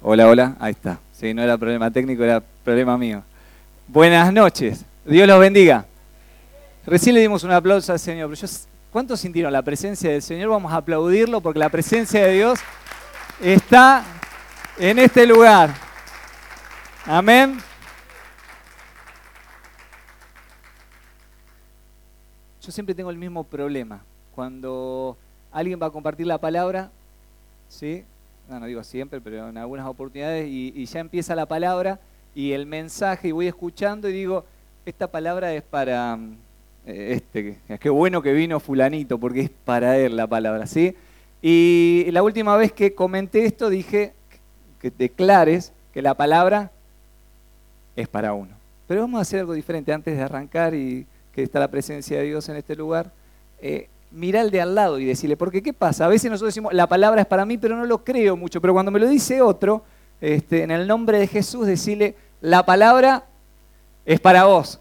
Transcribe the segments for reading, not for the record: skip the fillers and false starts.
Hola, hola, ahí está. Sí, no era problema técnico, era problema mío. Buenas noches, Dios los bendiga. Recién le dimos un aplauso al Señor, pero ¿cuántos sintieron la presencia del Señor? Vamos a aplaudirlo porque la presencia de Dios está en este lugar. Amén. Yo siempre tengo el mismo problema. Cuando alguien va a compartir la palabra, ¿sí? No digo siempre, pero en algunas oportunidades, y ya empieza la palabra y el mensaje, y voy escuchando y digo, esta palabra es para qué bueno que vino fulanito, porque es para él la palabra, ¿sí? Y la última vez que comenté esto dije que declares que la palabra es para uno. Pero vamos a hacer algo diferente antes de arrancar y que está la presencia de Dios en este lugar. Mirá al de al lado y decirle, porque ¿qué pasa? A veces nosotros decimos, la palabra es para mí, pero no lo creo mucho. Pero cuando me lo dice otro, en el nombre de Jesús, decirle, la palabra es para vos.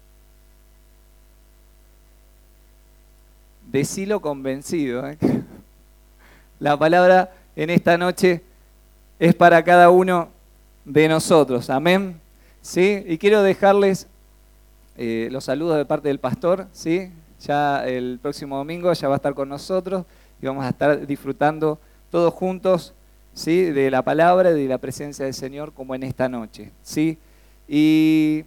Decilo convencido. La palabra en esta noche es para cada uno de nosotros. Amén. ¿Sí? Y quiero dejarles los saludos de parte del pastor, ¿sí? Ya el próximo domingo ya va a estar con nosotros y vamos a estar disfrutando todos juntos, ¿sí? De la palabra y de la presencia del Señor como en esta noche, ¿sí? Y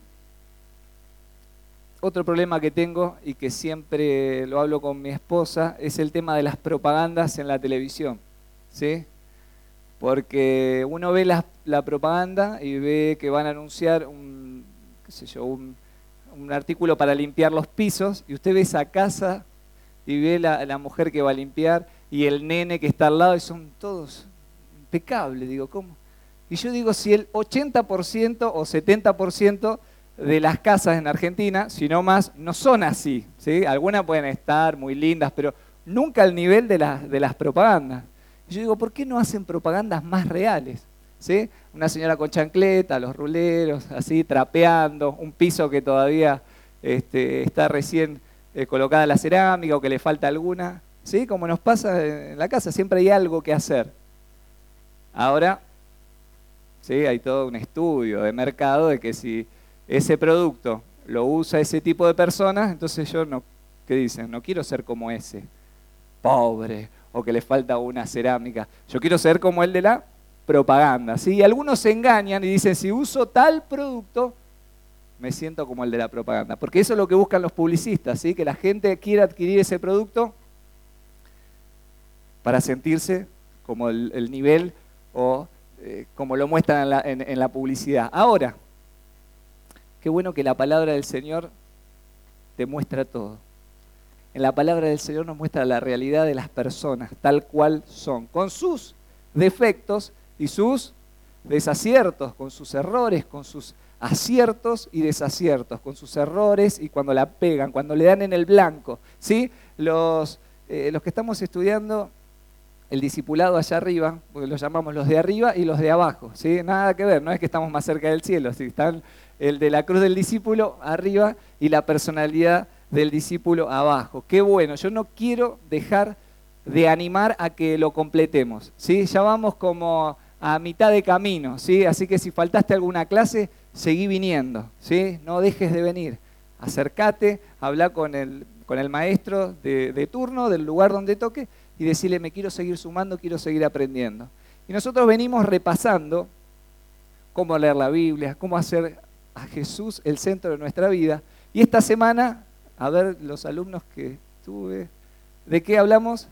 otro problema que tengo y que siempre lo hablo con mi esposa es el tema de las propagandas en la televisión, ¿sí? Porque uno ve la propaganda y ve que van a anunciar un artículo para limpiar los pisos, y usted ve esa casa y ve la mujer que va a limpiar y el nene que está al lado y son todos impecables. Digo, ¿cómo? Y yo digo, si el 80% o 70% de las casas en Argentina, si no más, no son así, ¿sí? Algunas pueden estar muy lindas, pero nunca al nivel de las propagandas. Y yo digo, ¿por qué no hacen propagandas más reales? ¿Sí? Una señora con chancleta, los ruleros, así trapeando, un piso que todavía está recién colocada la cerámica o que le falta alguna, ¿sí? Como nos pasa en la casa, siempre hay algo que hacer. Ahora, ¿sí? Hay todo un estudio de mercado de que si ese producto lo usa ese tipo de personas, entonces yo no, ¿qué dicen? No quiero ser como ese, pobre, o que le falta una cerámica. Yo quiero ser como el de la propaganda, ¿sí? Y algunos se engañan y dicen, si uso tal producto, me siento como el de la propaganda. Porque eso es lo que buscan los publicistas, ¿sí? Que la gente quiera adquirir ese producto para sentirse como el nivel o como lo muestran en la publicidad. Ahora, qué bueno que la palabra del Señor te muestra todo. En la palabra del Señor nos muestra la realidad de las personas, tal cual son, con sus defectos y sus desaciertos, con sus errores, con sus aciertos y desaciertos, con sus errores y cuando la pegan, cuando le dan en el blanco, ¿sí? Los que estamos estudiando el discipulado allá arriba, porque los llamamos los de arriba y los de abajo, ¿sí? Nada que ver, no es que estamos más cerca del cielo, ¿sí? Están el de la cruz del discípulo arriba y la personalidad del discípulo abajo. Qué bueno, yo no quiero dejar de animar a que lo completemos, ¿sí? Ya vamos como a mitad de camino, ¿sí? Así que si faltaste alguna clase, seguí viniendo, ¿sí? No dejes de venir. Acércate, habla con el maestro de turno, del lugar donde toque, y decirle, me quiero seguir sumando, quiero seguir aprendiendo. Y nosotros venimos repasando cómo leer la Biblia, cómo hacer a Jesús el centro de nuestra vida. Y esta semana, a ver los alumnos que tuve, ¿de qué hablamos?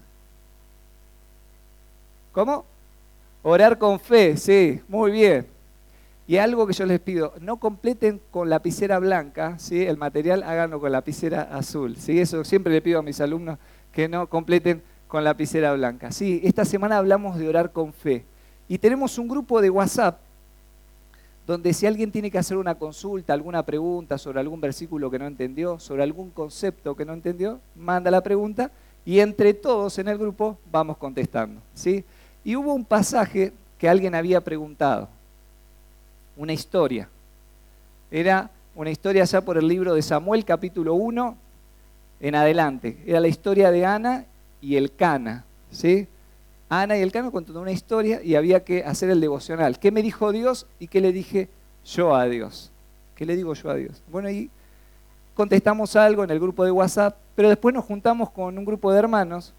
¿Cómo? Orar con fe, sí, muy bien. Y algo que yo les pido, no completen con lapicera blanca, ¿sí? El material háganlo con lapicera azul, ¿sí? Eso siempre le pido a mis alumnos, que no completen con lapicera blanca. Sí, esta semana hablamos de orar con fe. Y tenemos un grupo de WhatsApp donde si alguien tiene que hacer una consulta, alguna pregunta sobre algún versículo que no entendió, sobre algún concepto que no entendió, manda la pregunta y entre todos en el grupo vamos contestando, ¿sí? Y hubo un pasaje que alguien había preguntado, una historia. Era una historia ya por el libro de Samuel, capítulo 1 en adelante. Era la historia de Ana y Elcana, ¿sí? Ana y Elcana contando una historia y había que hacer el devocional. ¿Qué me dijo Dios y qué le dije yo a Dios? ¿Qué le digo yo a Dios? Bueno, ahí contestamos algo en el grupo de WhatsApp, pero después nos juntamos con un grupo de hermanos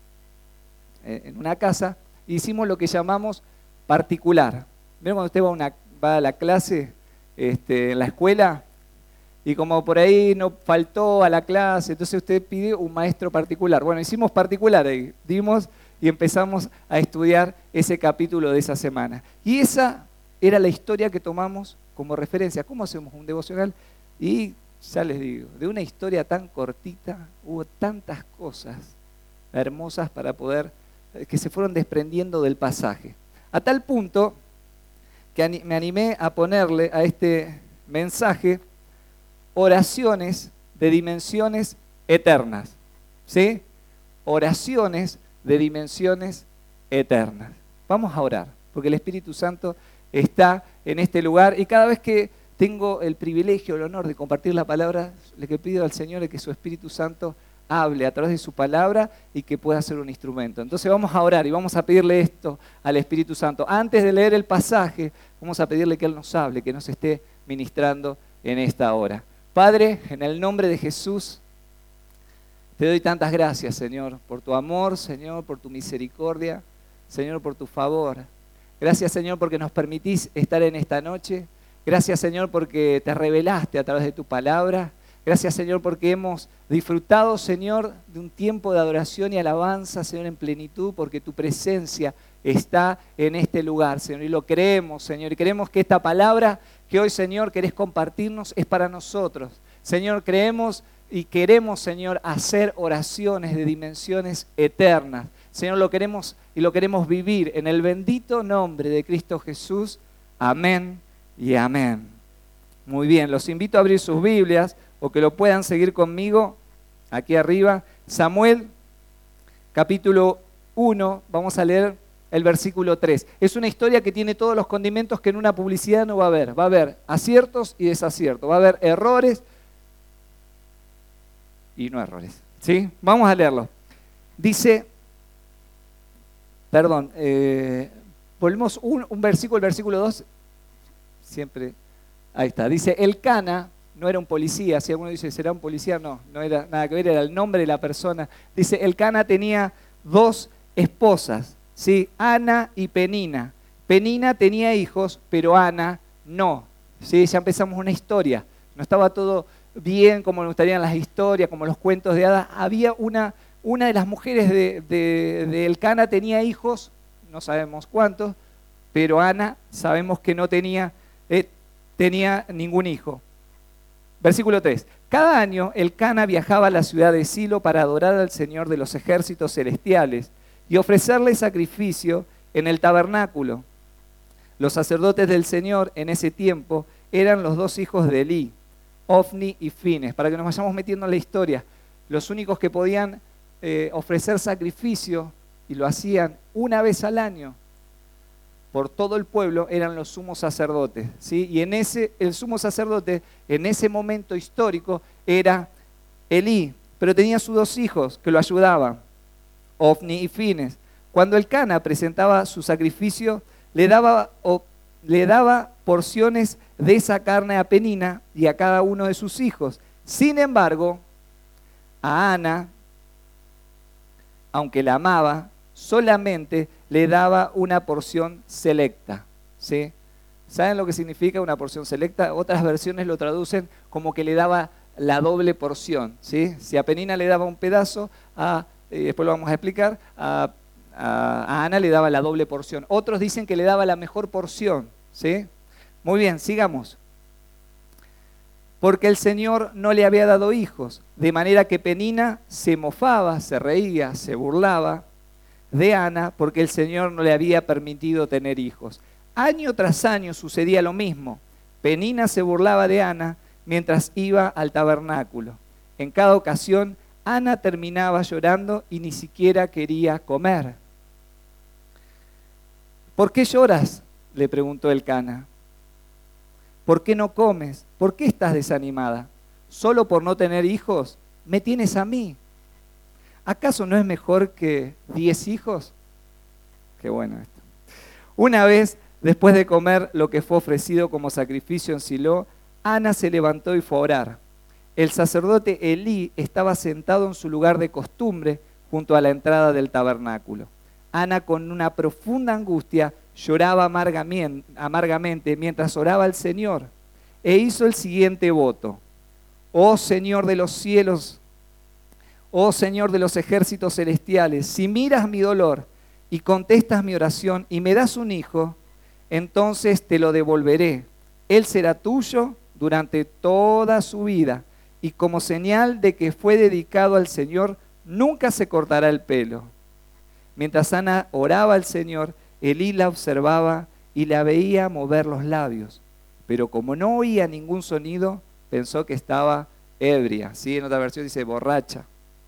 en una casa e hicimos lo que llamamos particular. ¿Ven cuando usted va a la clase en la escuela? Y como por ahí no faltó a la clase, entonces usted pide un maestro particular. Bueno, hicimos particular ahí, dimos y empezamos a estudiar ese capítulo de esa semana. Y esa era la historia que tomamos como referencia. ¿Cómo hacemos un devocional? Y ya les digo, de una historia tan cortita hubo tantas cosas hermosas para poder, que se fueron desprendiendo del pasaje. A tal punto que me animé a ponerle a este mensaje oraciones de dimensiones eternas, ¿sí? Oraciones de dimensiones eternas. Vamos a orar, porque el Espíritu Santo está en este lugar y cada vez que tengo el privilegio, el honor de compartir la palabra, le pido al Señor que su Espíritu Santo hable a través de su palabra y que pueda ser un instrumento. Entonces vamos a orar y vamos a pedirle esto al Espíritu Santo. Antes de leer el pasaje, vamos a pedirle que Él nos hable, que nos esté ministrando en esta hora. Padre, en el nombre de Jesús, te doy tantas gracias, Señor, por tu amor, Señor, por tu misericordia, Señor, por tu favor. Gracias, Señor, porque nos permitís estar en esta noche. Gracias, Señor, porque te revelaste a través de tu palabra. Gracias, Señor, porque hemos disfrutado, Señor, de un tiempo de adoración y alabanza, Señor, en plenitud, porque tu presencia está en este lugar, Señor, y lo creemos, Señor, y creemos que esta palabra que hoy, Señor, querés compartirnos es para nosotros. Señor, creemos y queremos, Señor, hacer oraciones de dimensiones eternas. Señor, lo queremos y lo queremos vivir en el bendito nombre de Cristo Jesús. Amén y amén. Muy bien, los invito a abrir sus Biblias o que lo puedan seguir conmigo aquí arriba. Samuel, capítulo 1, vamos a leer el versículo 3. Es una historia que tiene todos los condimentos que en una publicidad no va a haber. Va a haber aciertos y desaciertos, va a haber errores y no errores. ¿Sí? Vamos a leerlo. Dice, volvemos un versículo, el versículo 2, siempre, ahí está. Dice, Elcana no era un policía, si alguno dice, ¿será un policía? No, no era nada que ver, era el nombre de la persona. Dice, Elcana tenía 2 esposas, ¿sí? Ana y Penina. Penina tenía hijos, pero Ana no. ¿Sí? Ya empezamos una historia. No estaba todo bien como nos gustarían las historias, como los cuentos de hadas. Había una de las mujeres de Elcana tenía hijos, no sabemos cuántos, pero Ana sabemos que no tenía ningún hijo. Versículo 3. Cada año Elcana viajaba a la ciudad de Silo para adorar al Señor de los ejércitos celestiales y ofrecerle sacrificio en el tabernáculo. Los sacerdotes del Señor en ese tiempo eran los 2 hijos de Elí, Ofni y Fines. Para que nos vayamos metiendo en la historia, los únicos que podían ofrecer sacrificio, y lo hacían una vez al año por todo el pueblo, eran los sumos sacerdotes, ¿sí? Y el sumo sacerdote en ese momento histórico era Elí, pero tenía sus 2 hijos que lo ayudaban, Ofni y Fines. Cuando Elcana presentaba su sacrificio, le daba porciones de esa carne a Penina y a cada uno de sus hijos. Sin embargo, a Ana, aunque la amaba, solamente le daba una porción selecta, ¿sí? ¿Saben lo que significa una porción selecta? Otras versiones lo traducen como que le daba la doble porción, ¿sí? Si a Penina le daba un pedazo, después lo vamos a explicar, a Ana le daba la doble porción. Otros dicen que le daba la mejor porción, ¿sí? Muy bien, sigamos. Porque el Señor no le había dado hijos, de manera que Penina se mofaba, se reía, se burlaba de Ana, porque el Señor no le había permitido tener hijos. Año tras año sucedía lo mismo. Penina se burlaba de Ana mientras iba al tabernáculo. En cada ocasión, Ana terminaba llorando y ni siquiera quería comer. ¿Por qué lloras?, le preguntó Elcana. ¿Por qué no comes? ¿Por qué estás desanimada? ¿Solo por no tener hijos? ¿Me tienes a mí? ¿Acaso no es mejor que 10 hijos? Qué bueno esto. Una vez, después de comer lo que fue ofrecido como sacrificio en Silo, Ana se levantó y fue a orar. El sacerdote Elí estaba sentado en su lugar de costumbre junto a la entrada del tabernáculo. Ana, con una profunda angustia, lloraba amargamente mientras oraba al Señor e hizo el siguiente voto. Oh Señor de los cielos, oh Señor de los ejércitos celestiales, si miras mi dolor y contestas mi oración y me das un hijo, entonces te lo devolveré. Él será tuyo durante toda su vida y como señal de que fue dedicado al Señor, nunca se cortará el pelo. Mientras Ana oraba al Señor, Elí la observaba y la veía mover los labios, pero como no oía ningún sonido, pensó que estaba ebria. ¿Sí? En otra versión dice borracha.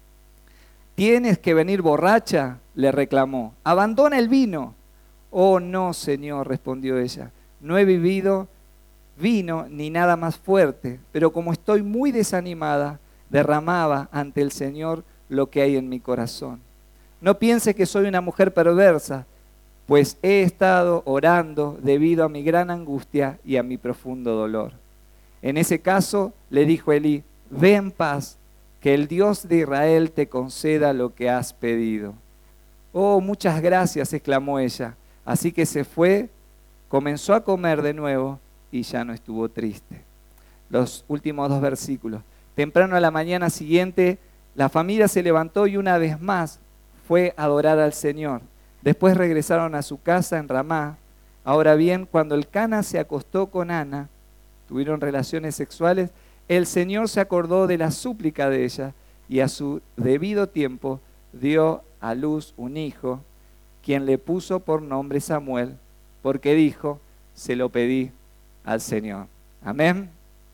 ¿Tienes que venir borracha?, le reclamó. Abandona el vino. Oh no, Señor, respondió ella, no he bebido vino ni nada más fuerte, pero como estoy muy desanimada, derramaba ante el Señor lo que hay en mi corazón. No piense que soy una mujer perversa, pues he estado orando debido a mi gran angustia y a mi profundo dolor. En ese caso le dijo Elí, ve en paz, que el Dios de Israel te conceda lo que has pedido. Oh, muchas gracias, exclamó ella. Así que se fue, comenzó a comer de nuevo y ya no estuvo triste. Los últimos 2 versículos. Temprano a la mañana siguiente, la familia se levantó y una vez más fue a adorar al Señor. Después regresaron a su casa en Ramá. Ahora bien, cuando Elcana se acostó con Ana, tuvieron relaciones sexuales, el Señor se acordó de la súplica de ella y a su debido tiempo dio a luz un hijo, quien le puso por nombre Samuel, porque dijo, se lo pedí al Señor. Amén.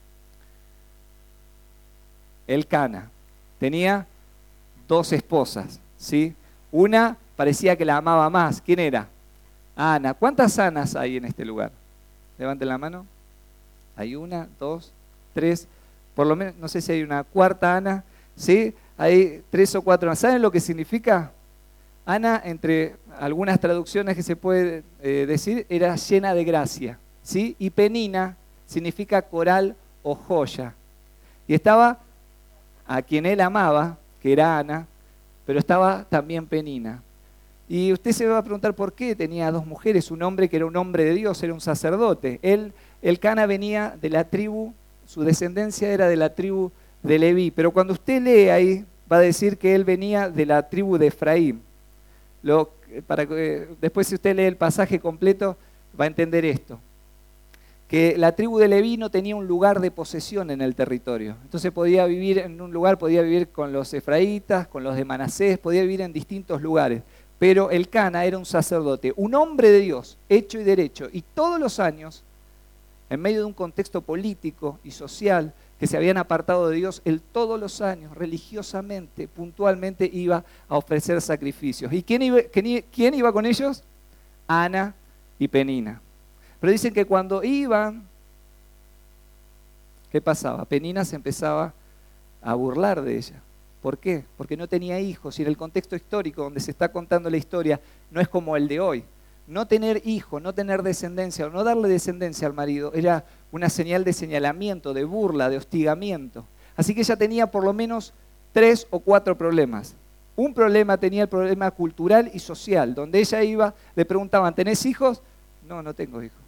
Elcana tenía 2 esposas, ¿sí? Una parecía que la amaba más. ¿Quién era? Ana. ¿Cuántas Anas hay en este lugar? Levanten la mano. Hay 1, 2, 3, por lo menos, no sé si hay una 4ª Ana, ¿sí? Hay 3 o 4. ¿Saben lo que significa? Ana, entre algunas traducciones que se puede decir, era llena de gracia, ¿sí? Y Penina significa coral o joya. Y estaba a quien él amaba, que era Ana, pero estaba también Penina. Y usted se va a preguntar por qué tenía 2 mujeres, un hombre que era un hombre de Dios, era un sacerdote. Elcana venía de la tribu, su descendencia era de la tribu de Leví, pero cuando usted lee ahí, va a decir que él venía de la tribu de Efraín. Después si usted lee el pasaje completo, va a entender esto. Que la tribu de Leví no tenía un lugar de posesión en el territorio. Entonces podía vivir en un lugar, podía vivir con los efraítas, con los de Manasés, podía vivir en distintos lugares. Pero Elcana era un sacerdote, un hombre de Dios, hecho y derecho. Y todos los años, en medio de un contexto político y social que se habían apartado de Dios, él todos los años, religiosamente, puntualmente, iba a ofrecer sacrificios. ¿Y quién iba con ellos? Ana y Penina. Pero dicen que cuando iban, ¿qué pasaba? Penina se empezaba a burlar de ella. ¿Por qué? Porque no tenía hijos y en el contexto histórico donde se está contando la historia no es como el de hoy. No tener hijos, no tener descendencia o no darle descendencia al marido era una señal de señalamiento, de burla, de hostigamiento. Así que ella tenía por lo menos 3 o 4 problemas. Un problema tenía el problema cultural y social, donde ella iba, le preguntaban, ¿tenés hijos? No, no tengo hijos.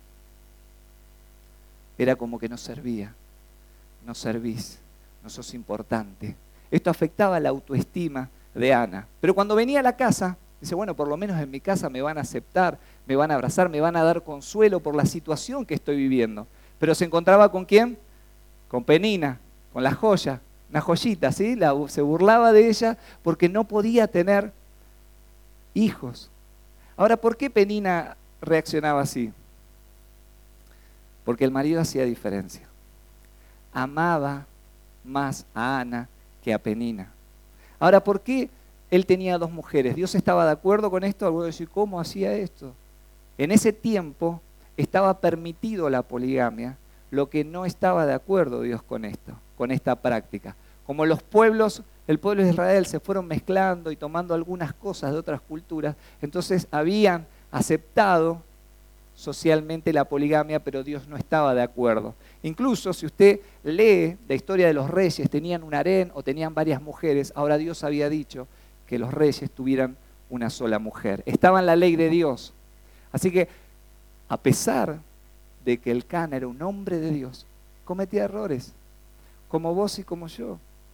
Era como que no servía, no servís, no sos importante. Esto afectaba la autoestima de Ana. Pero cuando venía a la casa, dice, bueno, por lo menos en mi casa me van a aceptar, me van a abrazar, me van a dar consuelo por la situación que estoy viviendo. Pero se encontraba ¿con quién? Con Penina, con la joya, una joyita, ¿sí? Se burlaba de ella porque no podía tener hijos. Ahora, ¿por qué Penina reaccionaba así? Porque el marido hacía diferencia. Amaba más a Ana que a Penina. Ahora, ¿por qué él tenía 2 mujeres? ¿Dios estaba de acuerdo con esto? Algunos dicen, ¿cómo hacía esto? En ese tiempo estaba permitido la poligamia, lo que no estaba de acuerdo Dios con esto, con esta práctica. Como el pueblo de Israel se fueron mezclando y tomando algunas cosas de otras culturas, entonces habían aceptado socialmente la poligamia, pero Dios no estaba de acuerdo. Incluso si usted lee la historia de los reyes, tenían un harén o tenían varias mujeres, ahora Dios había dicho que los reyes tuvieran una sola mujer. Estaba en la ley de Dios. Así que, a pesar de que Elcana era un hombre de Dios, cometía errores, como vos y como yo.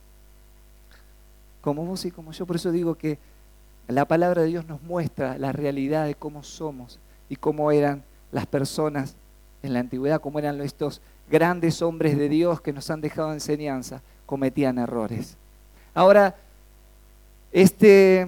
Como vos y como yo. Por eso digo que la palabra de Dios nos muestra la realidad de cómo somos y cómo eran las personas en la antigüedad, cómo eran estos grandes hombres de Dios que nos han dejado enseñanza, cometían errores. Ahora, este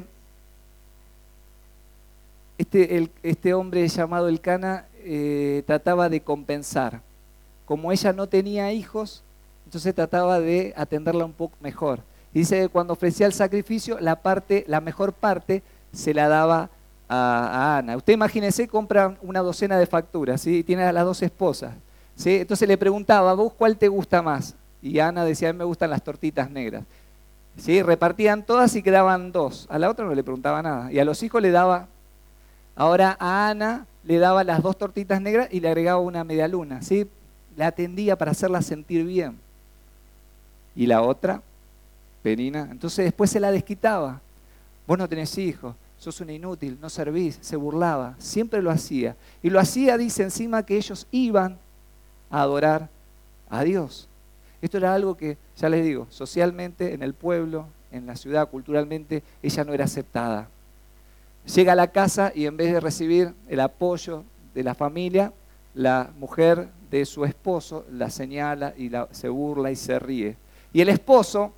hombre llamado Elcana trataba de compensar. Como ella no tenía hijos, entonces trataba de atenderla un poco mejor. Y dice que cuando ofrecía el sacrificio, la mejor parte se la daba a Ana. Usted imagínese, compra una docena de facturas, ¿sí? Tiene a las dos esposas, ¿sí? Entonces le preguntaba, ¿vos cuál te gusta más? Y Ana decía, a mí me gustan las tortitas negras. ¿Sí? Repartían todas y quedaban dos. A la otra no le preguntaba nada. Y a los hijos le daba. Ahora a Ana le daba las dos tortitas negras y le agregaba una media luna, ¿sí? La atendía para hacerla sentir bien. Y la otra, Penina, entonces después se la desquitaba. Vos no tenés hijos, sos un inútil, no servís, se burlaba, siempre lo hacía. Y lo hacía, dice encima, que ellos iban a adorar a Dios. Esto era algo que, ya les digo, socialmente, en el pueblo, en la ciudad, culturalmente, ella no era aceptada. Llega a la casa y en vez de recibir el apoyo de la familia, la mujer de su esposo la señala y se burla y se ríe. Y el esposo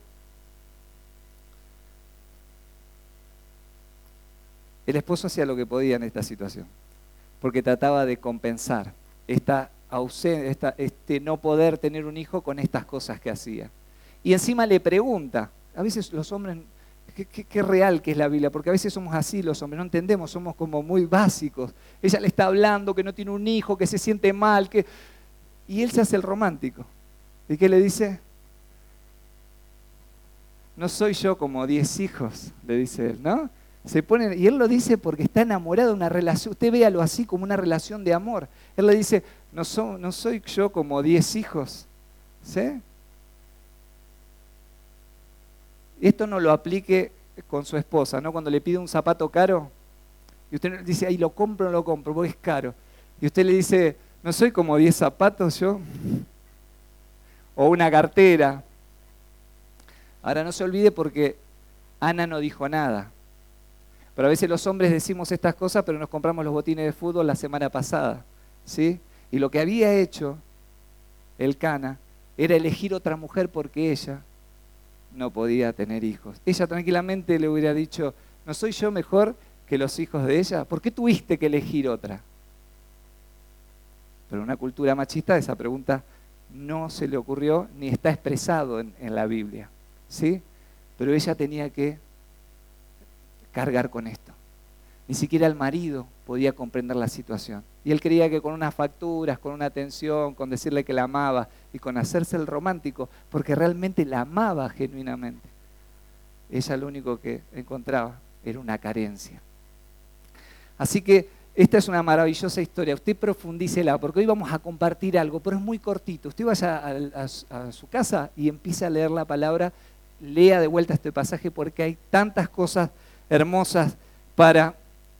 hacía lo que podía en esta situación, porque trataba de compensar este no poder tener un hijo con estas cosas que hacía. Y encima le pregunta, a veces los hombres, qué real que es la Biblia, porque a veces somos así los hombres, no entendemos, somos como muy básicos. Ella le está hablando que no tiene un hijo, que se siente mal, y él se hace el romántico. ¿Y qué le dice? No soy yo como 10 hijos, le dice él, ¿no? Y él lo dice porque está enamorado de una relación. Usted véalo así como una relación de amor. Él le dice, no soy yo como 10 hijos, ¿sí? Esto no lo aplique con su esposa, ¿no? Cuando le pide un zapato caro y usted dice, ay, lo compro o no lo compro, porque es caro. Y usted le dice, no soy como 10 zapatos yo. O una cartera. Ahora no se olvide porque Ana no dijo nada. Pero a veces los hombres decimos estas cosas, pero nos compramos los botines de fútbol la semana pasada, ¿sí? Y lo que había hecho Elcana era elegir otra mujer porque ella no podía tener hijos. Ella tranquilamente le hubiera dicho, ¿no soy yo mejor que los hijos de ella? ¿Por qué tuviste que elegir otra? Pero en una cultura machista esa pregunta no se le ocurrió ni está expresado en la Biblia, ¿sí? Pero ella tenía que cargar con esto. Ni siquiera el marido podía comprender la situación. Y él creía que con unas facturas, con una atención, con decirle que la amaba y con hacerse el romántico, porque realmente la amaba genuinamente, ella lo único que encontraba era una carencia. Así que esta es una maravillosa historia. Usted profundícela, porque hoy vamos a compartir algo, pero es muy cortito. Usted vaya a su casa y empiece a leer la palabra, lea de vuelta este pasaje, porque hay tantas cosas hermosas para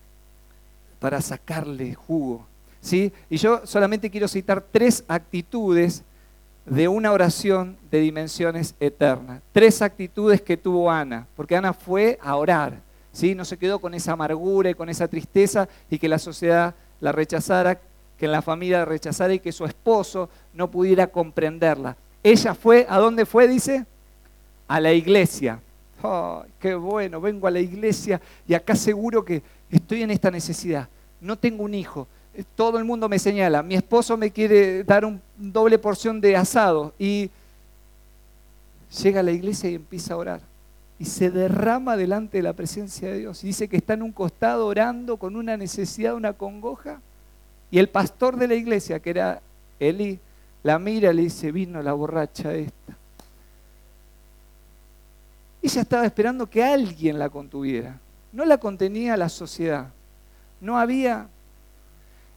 sacarle jugo, ¿sí? Y yo solamente quiero citar 3 actitudes de una oración de dimensiones eternas. 3 actitudes que tuvo Ana, porque Ana fue a orar, ¿sí? No se quedó con esa amargura y con esa tristeza y que la sociedad la rechazara, que la familia la rechazara y que su esposo no pudiera comprenderla. Ella fue, ¿a dónde fue? Dice, a la iglesia. Oh, qué bueno, vengo a la iglesia y acá seguro que estoy en esta necesidad. No tengo un hijo. Todo el mundo me señala. Mi esposo me quiere dar un doble porción de asado. Y llega a la iglesia y empieza a orar. Y se derrama delante de la presencia de Dios. Y dice que está en un costado orando con una necesidad, una congoja. Y el pastor de la iglesia, que era Elí, la mira y le dice, vino la borracha esta. Ella estaba esperando que alguien la contuviera. No la contenía la sociedad. No había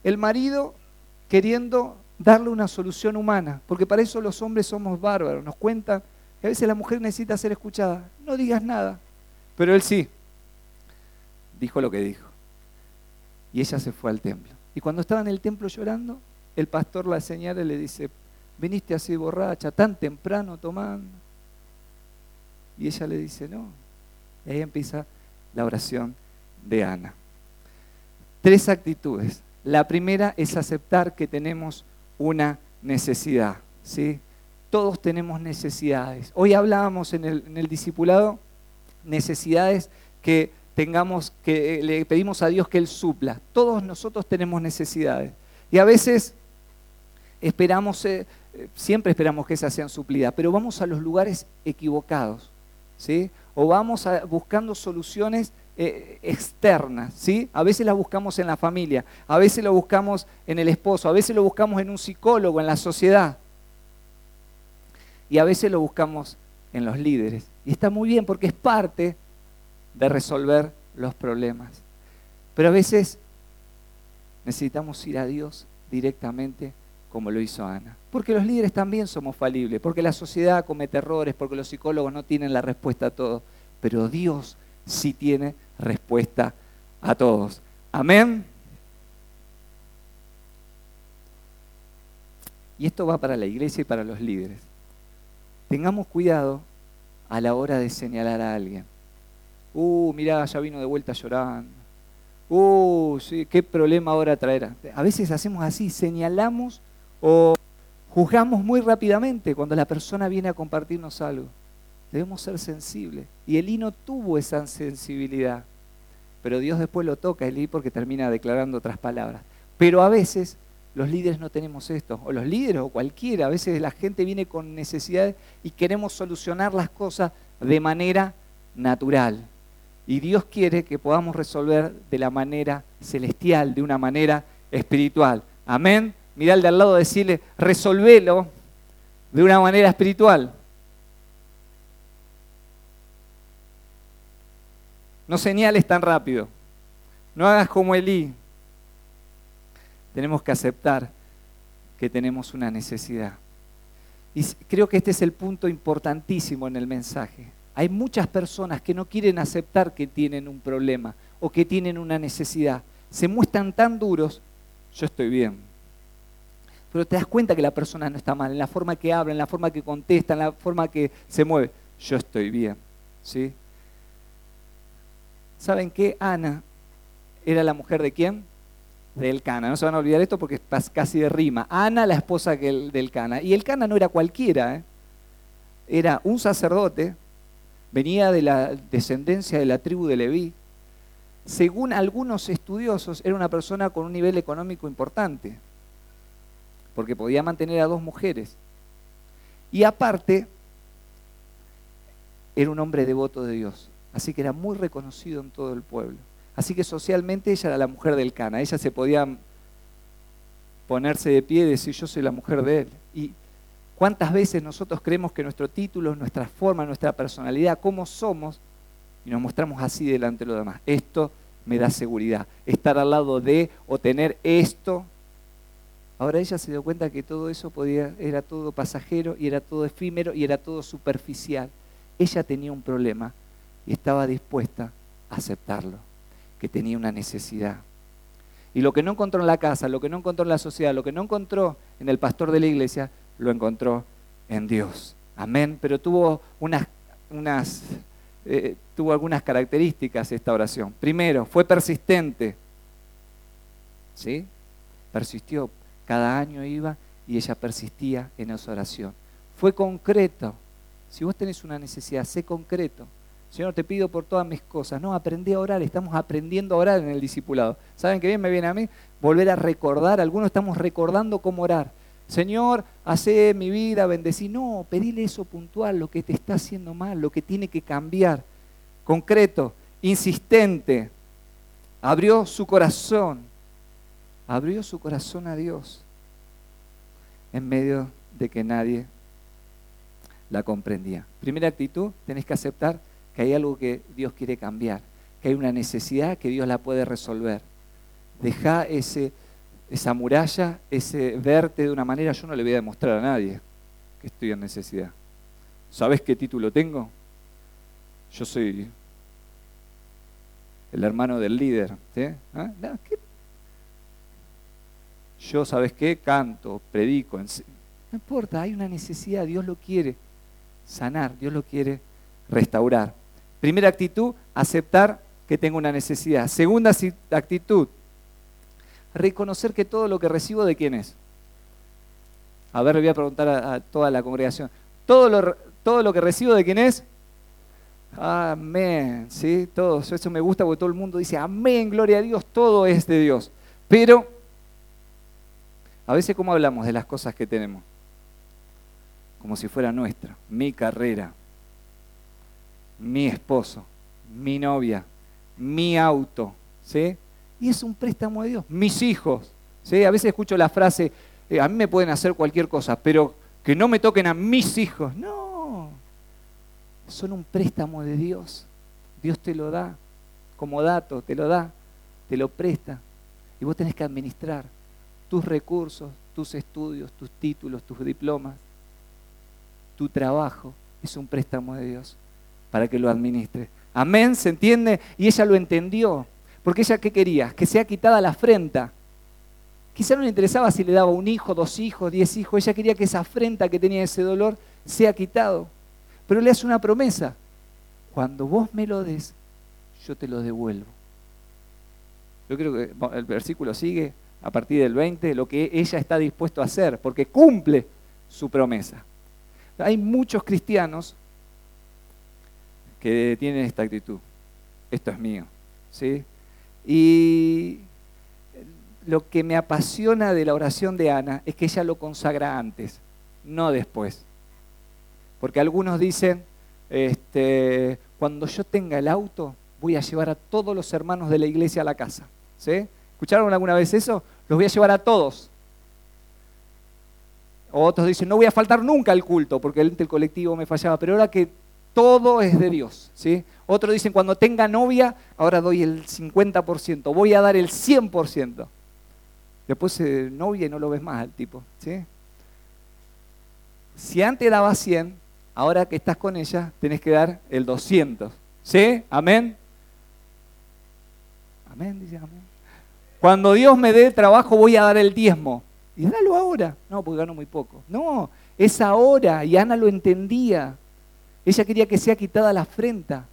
el marido queriendo darle una solución humana, porque para eso los hombres somos bárbaros, nos cuentan que a veces la mujer necesita ser escuchada. No digas nada, pero él sí, dijo lo que dijo. Y ella se fue al templo. Y cuando estaba en el templo llorando, el pastor la señala y le dice, viniste así borracha, tan temprano tomando. Y ella le dice, no. Y ahí empieza la oración de Ana. 3 actitudes. La primera es aceptar que tenemos una necesidad, ¿sí? Todos tenemos necesidades. Hoy hablábamos en el discipulado, necesidades que tengamos, que le pedimos a Dios que Él supla. Todos nosotros tenemos necesidades. Y a veces esperamos, siempre esperamos que esas sean suplidas, pero vamos a los lugares equivocados, ¿sí? O vamos buscando soluciones externas, ¿sí? A veces las buscamos en la familia, a veces lo buscamos en el esposo, a veces lo buscamos en un psicólogo, en la sociedad. Y a veces lo buscamos en los líderes. Y está muy bien porque es parte de resolver los problemas. Pero a veces necesitamos ir a Dios directamente como lo hizo Ana. Porque los líderes también somos falibles, porque la sociedad comete errores, porque los psicólogos no tienen la respuesta a todo. Pero Dios sí tiene respuesta a todos. Amén. Y esto va para la iglesia y para los líderes. Tengamos cuidado a la hora de señalar a alguien. Mirá, ya vino de vuelta llorando. Sí, qué problema ahora traerá. A veces hacemos así, señalamos o juzgamos muy rápidamente cuando la persona viene a compartirnos algo. Debemos ser sensibles. Y Elí no tuvo esa sensibilidad. Pero Dios después lo toca a Elí porque termina declarando otras palabras. Pero a veces los líderes no tenemos esto. O los líderes o cualquiera. A veces la gente viene con necesidades y queremos solucionar las cosas de manera natural. Y Dios quiere que podamos resolver de la manera celestial, de una manera espiritual. Amén. Mirá al de al lado, decirle, resolvelo de una manera espiritual. No señales tan rápido. No hagas como Elí. Tenemos que aceptar que tenemos una necesidad. Y creo que este es el punto importantísimo en el mensaje. Hay muchas personas que no quieren aceptar que tienen un problema o que tienen una necesidad. Se muestran tan duros, yo estoy bien. Pero te das cuenta que la persona no está mal, en la forma que habla, en la forma que contesta, en la forma que se mueve. Yo estoy bien, ¿sí? ¿Saben qué? Ana era la mujer de ¿quién? De Elcana. No se van a olvidar esto porque es casi de rima. Ana, la esposa de Elcana. Y Elcana no era cualquiera, ¿eh? Era un sacerdote, venía de la descendencia de la tribu de Leví. Según algunos estudiosos, era una persona con un nivel económico importante, porque podía mantener a 2 mujeres. Y aparte, era un hombre devoto de Dios. Así que era muy reconocido en todo el pueblo. Así que socialmente ella era la mujer de Elcana. Ella se podía ponerse de pie y decir, yo soy la mujer de él. Y ¿cuántas veces nosotros creemos que nuestro título, nuestra forma, nuestra personalidad, cómo somos, y nos mostramos así delante de los demás? Esto me da seguridad. Estar al lado de o tener esto. Ahora ella se dio cuenta que todo eso era todo pasajero y era todo efímero y era todo superficial. Ella tenía un problema y estaba dispuesta a aceptarlo, que tenía una necesidad. Y lo que no encontró en la casa, lo que no encontró en la sociedad, lo que no encontró en el pastor de la iglesia, lo encontró en Dios. Amén. Pero tuvo algunas características esta oración. Primero, fue persistente. ¿Sí? Persistió. Cada año iba y ella persistía en esa oración. Fue concreto. Si vos tenés una necesidad, sé concreto. Señor, te pido por todas mis cosas. No, aprendí a orar, estamos aprendiendo a orar en el discipulado. ¿Saben qué bien me viene a mí? Volver a recordar, algunos estamos recordando cómo orar. Señor, hacé mi vida, bendecí. No, pedile eso puntual, lo que te está haciendo mal, lo que tiene que cambiar. Concreto, insistente. Abrió su corazón a Dios en medio de que nadie la comprendía. Primera actitud, tenés que aceptar que hay algo que Dios quiere cambiar, que hay una necesidad que Dios la puede resolver. Dejá ese esa muralla, ese verte de una manera, yo no le voy a demostrar a nadie que estoy en necesidad. ¿Sabés qué título tengo? Yo soy el hermano del líder. ¿Sí? ¿Ah? No, ¿qué? Yo, ¿sabés qué? Canto, predico. No importa, hay una necesidad, Dios lo quiere sanar, Dios lo quiere restaurar. Primera actitud, aceptar que tengo una necesidad. Segunda actitud, reconocer que todo lo que recibo, ¿de quién es? A ver, le voy a preguntar a toda la congregación. ¿Todo lo que recibo, ¿de quién es? Amén. ¿Sí? Todos. Eso me gusta porque todo el mundo dice, amén, gloria a Dios, todo es de Dios. Pero, a veces, ¿cómo hablamos de las cosas que tenemos? Como si fuera nuestra. Mi carrera, mi esposo, mi novia, mi auto, ¿sí? Y es un préstamo de Dios. Mis hijos, ¿sí? A veces escucho la frase, a mí me pueden hacer cualquier cosa, pero que no me toquen a mis hijos. No, son un préstamo de Dios. Dios te lo da como dato, te lo da, te lo presta. Y vos tenés que administrar tus recursos, tus estudios, tus títulos, tus diplomas, tu trabajo. Es un préstamo de Dios para que lo administres. Amén, ¿se entiende? Y ella lo entendió. Porque ella, ¿qué quería? Que sea quitada la afrenta. Quizá no le interesaba si le daba un hijo, 2 hijos, 10 hijos. Ella quería que esa afrenta que tenía, ese dolor, sea quitado. Pero le hace una promesa. Cuando vos me lo des, yo te lo devuelvo. Yo creo que el versículo sigue a partir del 20, lo que ella está dispuesto a hacer, porque cumple su promesa. Hay muchos cristianos que tienen esta actitud. Esto es mío, ¿sí? Y lo que me apasiona de la oración de Ana es que ella lo consagra antes, no después. Porque algunos dicen, cuando yo tenga el auto, voy a llevar a todos los hermanos de la iglesia a la casa. ¿Sí? ¿Escucharon alguna vez eso? Los voy a llevar a todos. O otros dicen, no voy a faltar nunca al culto, porque el colectivo me fallaba, pero ahora que todo es de Dios. ¿Sí? Otros dicen, cuando tenga novia, ahora doy el 50%, voy a dar el 100%. Después novia y no lo ves más al tipo. ¿Sí? Si antes daba 100, ahora que estás con ella, tenés que dar el 200. ¿Sí? ¿Amén? Amén, dice amén. Cuando Dios me dé trabajo, voy a dar el diezmo. Y dalo ahora. No, porque gano muy poco. No, es ahora. Y Ana lo entendía. Ella quería que sea quitada la afrenta.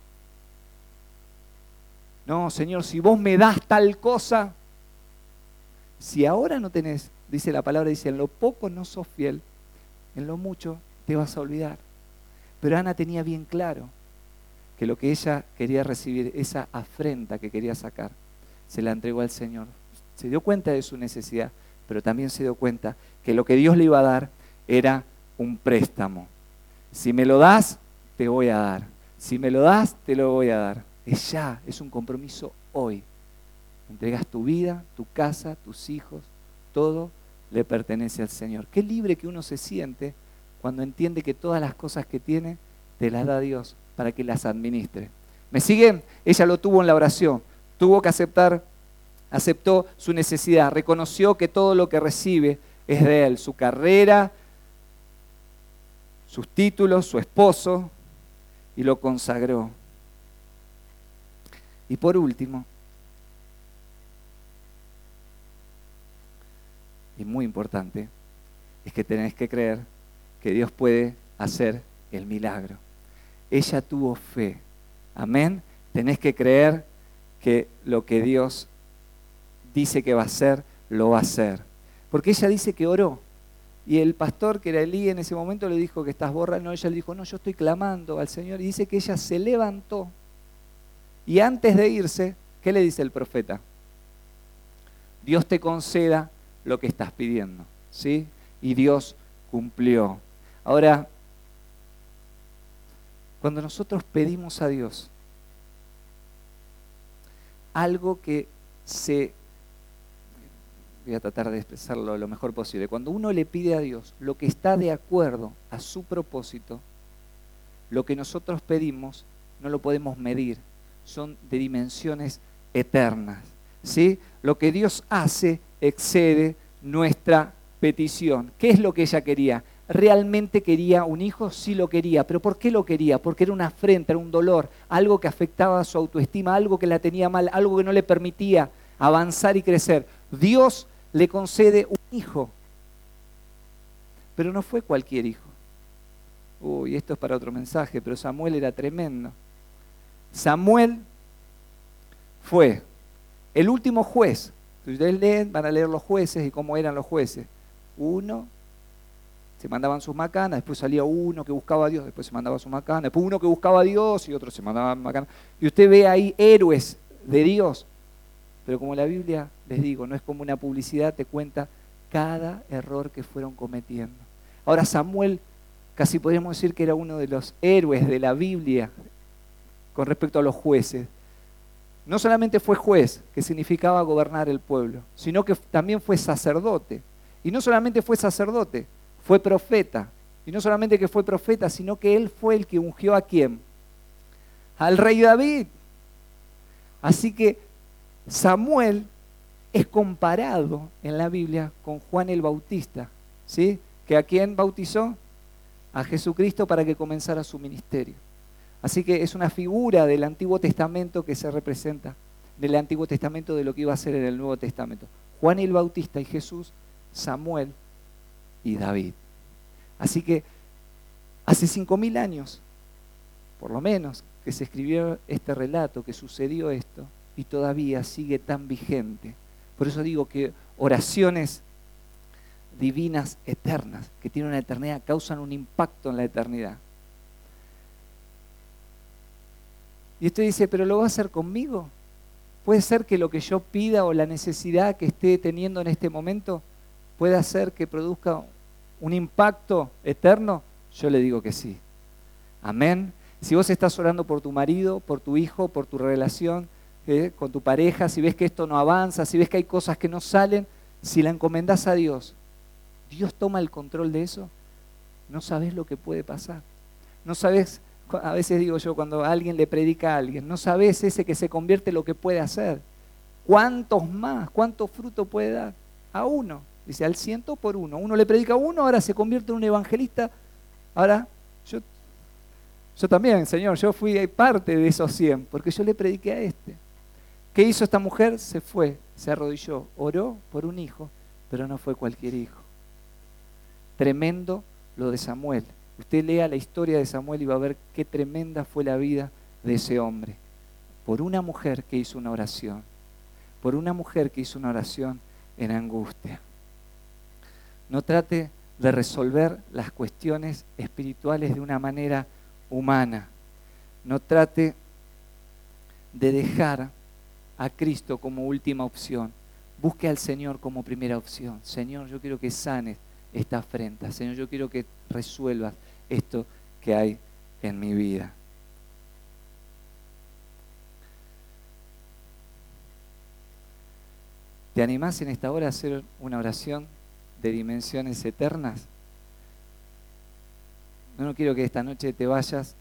No, Señor, si vos me das tal cosa, si ahora no tenés, dice la palabra, dice, en lo poco no sos fiel, en lo mucho te vas a olvidar. Pero Ana tenía bien claro que lo que ella quería recibir, esa afrenta que quería sacar, se la entregó al Señor. Se dio cuenta de su necesidad, pero también se dio cuenta que lo que Dios le iba a dar era un préstamo. Si me lo das, te voy a dar. Si me lo das, te lo voy a dar. Es ya, es un compromiso hoy. Entregas tu vida, tu casa, tus hijos, todo le pertenece al Señor. Qué libre que uno se siente cuando entiende que todas las cosas que tiene te las da Dios para que las administre. ¿Me siguen? Ella lo tuvo en la oración. Tuvo que aceptó su necesidad, reconoció que todo lo que recibe es de Él, su carrera, sus títulos, su esposo, y lo consagró. Y por último, y muy importante, es que tenés que creer que Dios puede hacer el milagro. Ella tuvo fe. Amén. Tenés que creer que lo que Dios dice que va a hacer, lo va a hacer. Porque ella dice que oró. Y el pastor, que era Elí, en ese momento le dijo que estás borracho. No, ella le dijo, no, yo estoy clamando al Señor. Y dice que ella se levantó. Y antes de irse, ¿qué le dice el profeta? Dios te conceda lo que estás pidiendo. ¿Sí? Y Dios cumplió. Ahora, cuando nosotros pedimos a Dios algo que voy a tratar de expresarlo lo mejor posible. Cuando uno le pide a Dios lo que está de acuerdo a su propósito, lo que nosotros pedimos no lo podemos medir, son de dimensiones eternas. ¿sí? Lo que Dios hace excede nuestra petición. ¿Qué es lo que ella quería? ¿Realmente quería un hijo? Sí lo quería. ¿Pero por qué lo quería? Porque era una afrenta, era un dolor, algo que afectaba a su autoestima, algo que la tenía mal, algo que no le permitía avanzar y crecer. Dios le concede un hijo, pero no fue cualquier hijo. Uy, esto es para otro mensaje, pero Samuel era tremendo. Samuel fue el último juez. Si ustedes leen, van a leer los jueces y cómo eran los jueces. Uno, se mandaban sus macanas, después salía uno que buscaba a Dios, después se mandaba sus macanas, después uno que buscaba a Dios y otro se mandaba macanas. Y usted ve ahí héroes de Dios. Pero como la Biblia, les digo, no es como una publicidad, te cuenta cada error que fueron cometiendo. Ahora Samuel, casi podríamos decir que era uno de los héroes de la Biblia con respecto a los jueces. No solamente fue juez, que significaba gobernar el pueblo, sino que también fue sacerdote. Y no solamente fue sacerdote, fue profeta. Y no solamente que fue profeta, sino que él fue el que ungió ¿a quién? Al rey David. Así que Samuel es comparado en la Biblia con Juan el Bautista, ¿sí? ¿Que a quién bautizó? A Jesucristo para que comenzara su ministerio. Así que es una figura del Antiguo Testamento que se representa del Antiguo Testamento de lo que iba a ser en el Nuevo Testamento. Juan el Bautista y Jesús, Samuel y David. Así que hace 5.000 años, por lo menos, que se escribió este relato, que sucedió esto, y todavía sigue tan vigente. Por eso digo que oraciones divinas eternas, que tienen una eternidad, causan un impacto en la eternidad. Y usted dice, ¿pero lo va a hacer conmigo? ¿Puede ser que lo que yo pida o la necesidad que esté teniendo en este momento pueda hacer que produzca un impacto eterno? Yo le digo que sí. Amén. Si vos estás orando por tu marido, por tu hijo, por tu relación con tu pareja, si ves que esto no avanza, si ves que hay cosas que no salen, si la encomendás a Dios, Dios toma el control de eso, no sabés lo que puede pasar. No sabés, a veces digo yo, cuando alguien le predica a alguien, no sabés ese que se convierte lo que puede hacer. ¿Cuántos más? ¿Cuánto fruto puede dar? A uno. Dice, al 100 por uno. Uno le predica a uno, ahora se convierte en un evangelista. Ahora, yo también, Señor, yo fui parte de esos 100, porque yo le prediqué a este. ¿Qué hizo esta mujer? Se fue, se arrodilló, oró por un hijo, pero no fue cualquier hijo. Tremendo lo de Samuel. Usted lea la historia de Samuel y va a ver qué tremenda fue la vida de ese hombre. Por una mujer que hizo una oración. Por una mujer que hizo una oración en angustia. No trate de resolver las cuestiones espirituales de una manera humana. No trate de dejar a Cristo como última opción. Busque al Señor como primera opción. Señor, yo quiero que sanes esta afrenta. Señor, yo quiero que resuelvas esto que hay en mi vida. ¿Te animás en esta hora a hacer una oración de dimensiones eternas? No quiero que esta noche te vayas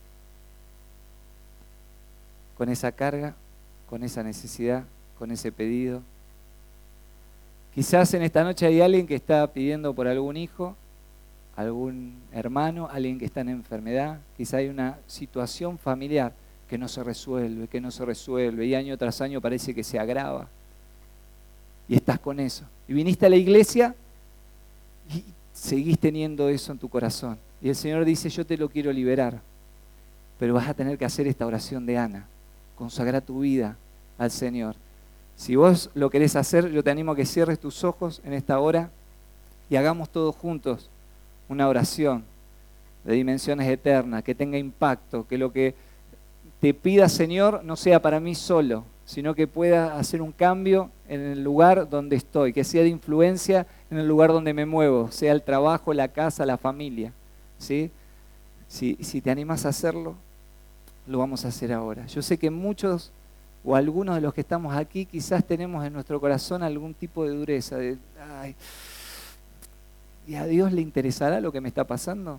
con esa carga, con esa necesidad, con ese pedido. Quizás en esta noche hay alguien que está pidiendo por algún hijo, algún hermano, alguien que está en enfermedad. Quizás hay una situación familiar que no se resuelve, y año tras año parece que se agrava. Y estás con eso. Y viniste a la iglesia y seguís teniendo eso en tu corazón. Y el Señor dice, yo te lo quiero liberar, pero vas a tener que hacer esta oración de Ana. Consagrar tu vida al Señor. Si vos lo querés hacer, yo te animo a que cierres tus ojos en esta hora y hagamos todos juntos una oración de dimensiones eternas, que tenga impacto, que lo que te pida, Señor, no sea para mí solo, sino que pueda hacer un cambio en el lugar donde estoy, que sea de influencia en el lugar donde me muevo, sea el trabajo, la casa, la familia. ¿Sí? Si te animas a hacerlo, lo vamos a hacer ahora. Yo sé que muchos o algunos de los que estamos aquí quizás tenemos en nuestro corazón algún tipo de dureza, de, ay, ¿y a Dios le interesará lo que me está pasando?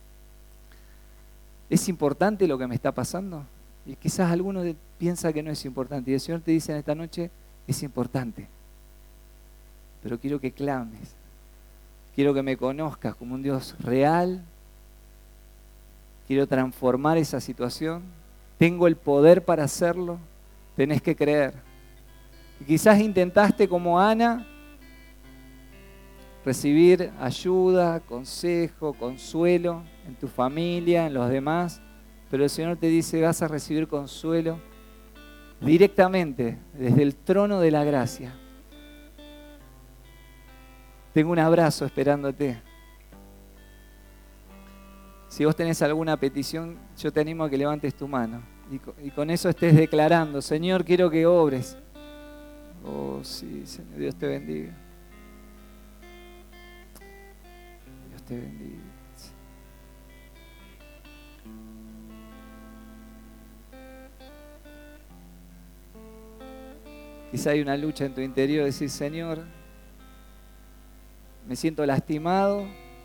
¿Es importante lo que me está pasando? Y quizás alguno piensa que no es importante. Y el Señor te dice en esta noche, es importante. Pero quiero que clames. Quiero que me conozcas como un Dios real. Quiero transformar esa situación. Tengo el poder para hacerlo. Tenés que creer. Y quizás intentaste como Ana recibir ayuda, consejo, consuelo en tu familia, en los demás. Pero el Señor te dice, vas a recibir consuelo directamente desde el trono de la gracia. Tengo un abrazo esperándote. Si vos tenés alguna petición, yo te animo a que levantes tu mano y con eso estés declarando, Señor, quiero que obres. Oh, sí, Señor, Dios te bendiga. Dios te bendiga. Quizá hay una lucha en tu interior, decir, Señor, me siento lastimado.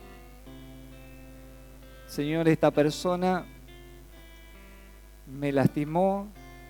Señor, esta persona me lastimó.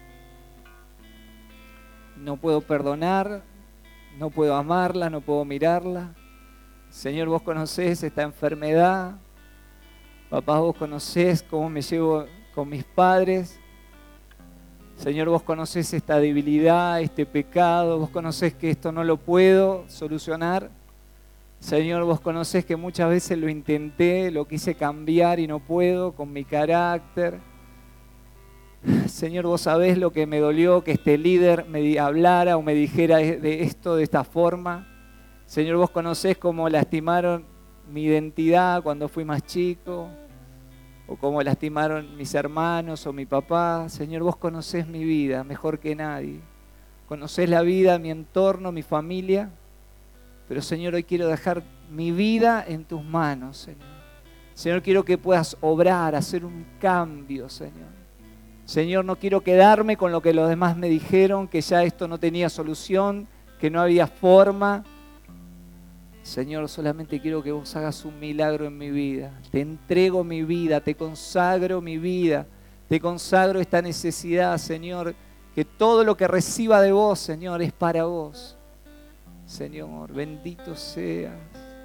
No puedo perdonar, no puedo amarla, no puedo mirarla. Señor, vos conocés esta enfermedad. Papá, vos conocés cómo me llevo con mis padres. Señor, vos conocés esta debilidad, este pecado. Vos conocés que esto no lo puedo solucionar. Señor, vos conocés que muchas veces lo intenté, lo quise cambiar y no puedo con mi carácter. Señor, vos sabés lo que me dolió que este líder me hablara o me dijera de esto de esta forma. Señor, vos conocés cómo lastimaron mi identidad cuando fui más chico, o cómo lastimaron mis hermanos o mi papá. Señor, vos conocés mi vida mejor que nadie. Conocés la vida, mi entorno, mi familia. Pero Señor, hoy quiero dejar mi vida en tus manos, Señor. Señor, quiero que puedas obrar, hacer un cambio, Señor. Señor, no quiero quedarme con lo que los demás me dijeron, que ya esto no tenía solución, que no había forma. Señor, solamente quiero que vos hagas un milagro en mi vida. Te entrego mi vida, te consagro mi vida, te consagro esta necesidad, Señor, que todo lo que reciba de vos, Señor, es para vos. Señor, bendito seas.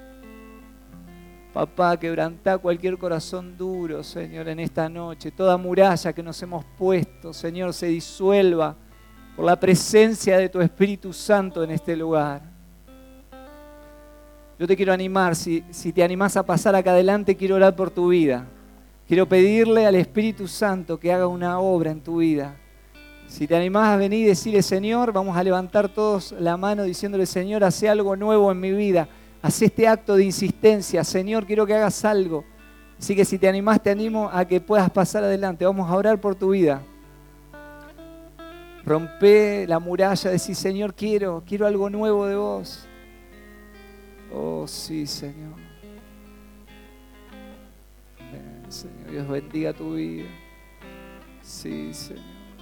Papá, quebrantá cualquier corazón duro, Señor, en esta noche. Toda muralla que nos hemos puesto, Señor, se disuelva por la presencia de tu Espíritu Santo en este lugar. Yo te quiero animar, si te animás a pasar acá adelante, quiero orar por tu vida. Quiero pedirle al Espíritu Santo que haga una obra en tu vida. Si te animás a venir y decirle, Señor, vamos a levantar todos la mano diciéndole, Señor, hace algo nuevo en mi vida. Haz este acto de insistencia. Señor, quiero que hagas algo. Así que si te animás, te animo a que puedas pasar adelante. Vamos a orar por tu vida. Rompe la muralla, decir, Señor, quiero algo nuevo de vos. Oh, sí, Señor. Señor, Dios bendiga tu vida. Sí, Señor.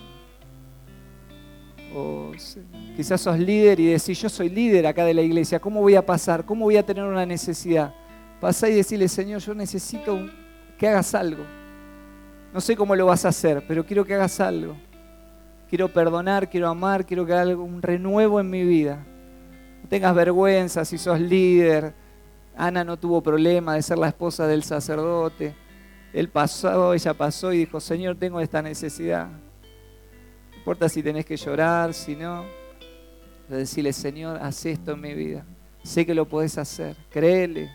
Oh, Señor. Quizás sos líder y decís, yo soy líder acá de la iglesia, ¿cómo voy a pasar? ¿Cómo voy a tener una necesidad? Pasá y decirle, Señor, yo necesito que hagas algo. No sé cómo lo vas a hacer, pero quiero que hagas algo. Quiero perdonar, quiero amar, quiero que haga un renuevo en mi vida. No tengas vergüenza si sos líder. Ana no tuvo problema de ser la esposa del sacerdote. Ella pasó y dijo, Señor, tengo esta necesidad. No importa si tenés que llorar, si no. Decirle, Señor, haz esto en mi vida. Sé que lo podés hacer. Créele.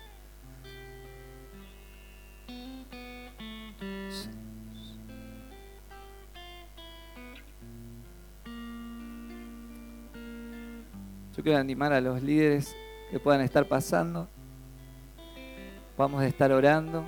Yo quiero animar a los líderes que puedan estar pasando. Vamos a estar orando.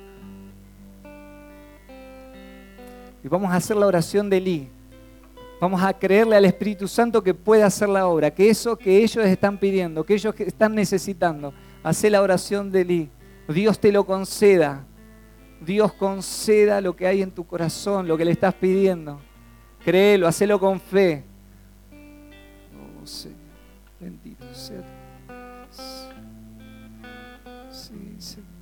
Y vamos a hacer la oración de Elí. Vamos a creerle al Espíritu Santo que puede hacer la obra, que eso que ellos están pidiendo, que ellos están necesitando, hacer la oración de Elí. Dios te lo conceda. Dios conceda lo que hay en tu corazón, lo que le estás pidiendo. Créelo, hacelo con fe. Oh, Señor, bendito sea. Sí, Señor.